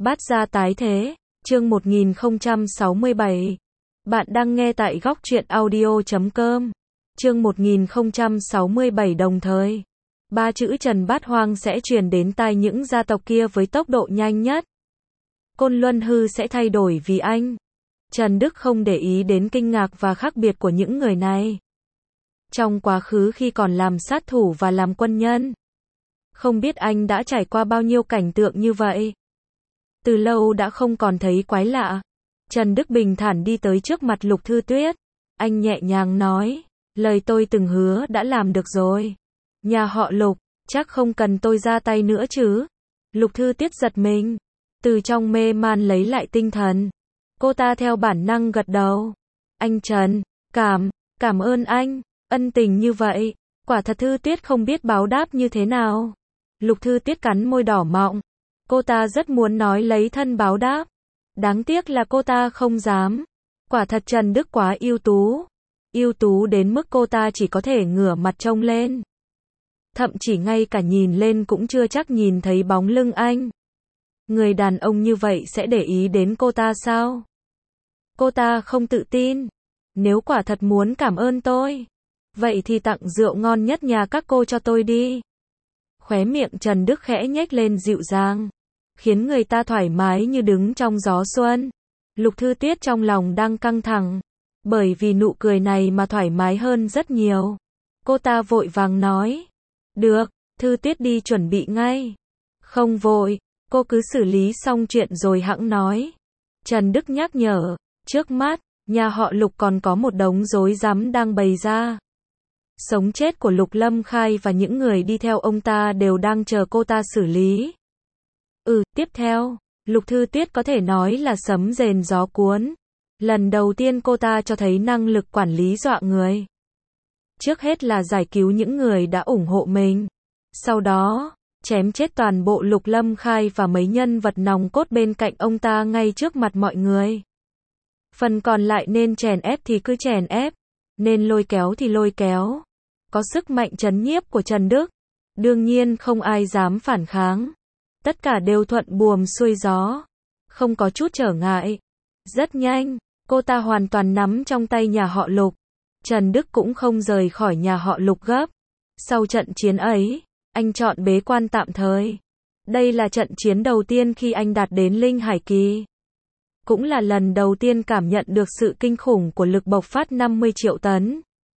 Bát gia tái thế, chương 1067. Bạn đang nghe tại góc truyện audio.com. Chương 1067 đồng thời. Ba chữ Trần Bát Hoang sẽ truyền đến tai những gia tộc kia với tốc độ nhanh nhất. Côn Luân Hư sẽ thay đổi vì anh. Trần Đức không để ý đến kinh ngạc và khác biệt của những người này. Trong quá khứ khi còn làm sát thủ và làm quân nhân, không biết anh đã trải qua bao nhiêu cảnh tượng như vậy. Từ lâu đã không còn thấy quái lạ. Trần Đức bình thản đi tới trước mặt Lục Thư Tuyết. Anh nhẹ nhàng nói, lời tôi từng hứa đã làm được rồi. Nhà họ Lục, chắc không cần tôi ra tay nữa chứ. Lục Thư Tuyết giật mình, từ trong mê man lấy lại tinh thần. Cô ta theo bản năng gật đầu. Anh Trần, cảm ơn anh, ân tình như vậy. Quả thật Thư Tuyết không biết báo đáp như thế nào. Lục Thư Tuyết cắn môi đỏ mọng. Cô ta rất muốn nói lấy thân báo đáp. Đáng tiếc là cô ta không dám. Quả thật Trần Đức quá ưu tú. Ưu tú đến mức cô ta chỉ có thể ngửa mặt trông lên. Thậm chí ngay cả nhìn lên cũng chưa chắc nhìn thấy bóng lưng anh. Người đàn ông như vậy sẽ để ý đến cô ta sao? Cô ta không tự tin. Nếu quả thật muốn cảm ơn tôi, vậy thì tặng rượu ngon nhất nhà các cô cho tôi đi. Khóe miệng Trần Đức khẽ nhếch lên dịu dàng, khiến người ta thoải mái như đứng trong gió xuân. Lục Thư Tuyết trong lòng đang căng thẳng, bởi vì nụ cười này mà thoải mái hơn rất nhiều. Cô ta vội vàng nói, được, Thư Tuyết đi chuẩn bị ngay. Không vội, cô cứ xử lý xong chuyện rồi hẵng nói. Trần Đức nhắc nhở, trước mắt, nhà họ Lục còn có một đống rối rắm đang bày ra. Sống chết của Lục Lâm Khai và những người đi theo ông ta đều đang chờ cô ta xử lý. Tiếp theo, Lục Thư Tuyết có thể nói là sấm rền gió cuốn. Lần đầu tiên cô ta cho thấy năng lực quản lý dọa người. Trước hết là giải cứu những người đã ủng hộ mình. Sau đó, chém chết toàn bộ Lục Lâm Khai và mấy nhân vật nòng cốt bên cạnh ông ta ngay trước mặt mọi người. Phần còn lại nên chèn ép thì cứ chèn ép, nên lôi kéo thì lôi kéo. Có sức mạnh trấn nhiếp của Trần Đức, đương nhiên không ai dám phản kháng. Tất cả đều thuận buồm xuôi gió, không có chút trở ngại. Rất nhanh, cô ta hoàn toàn nắm trong tay nhà họ Lục. Trần Đức cũng không rời khỏi nhà họ Lục gấp. Sau trận chiến ấy, anh chọn bế quan tạm thời. Đây là trận chiến đầu tiên khi anh đạt đến Linh Hải Kỳ. Cũng là lần đầu tiên cảm nhận được sự kinh khủng của lực bộc phát 50 triệu tấn.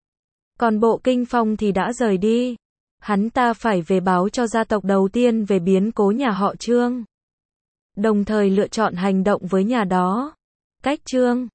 Còn Bộ Kinh Phong thì đã rời đi. Hắn ta phải về báo cho gia tộc đầu tiên về biến cố nhà họ Trương. Đồng thời lựa chọn hành động với nhà đó. Cách Trương,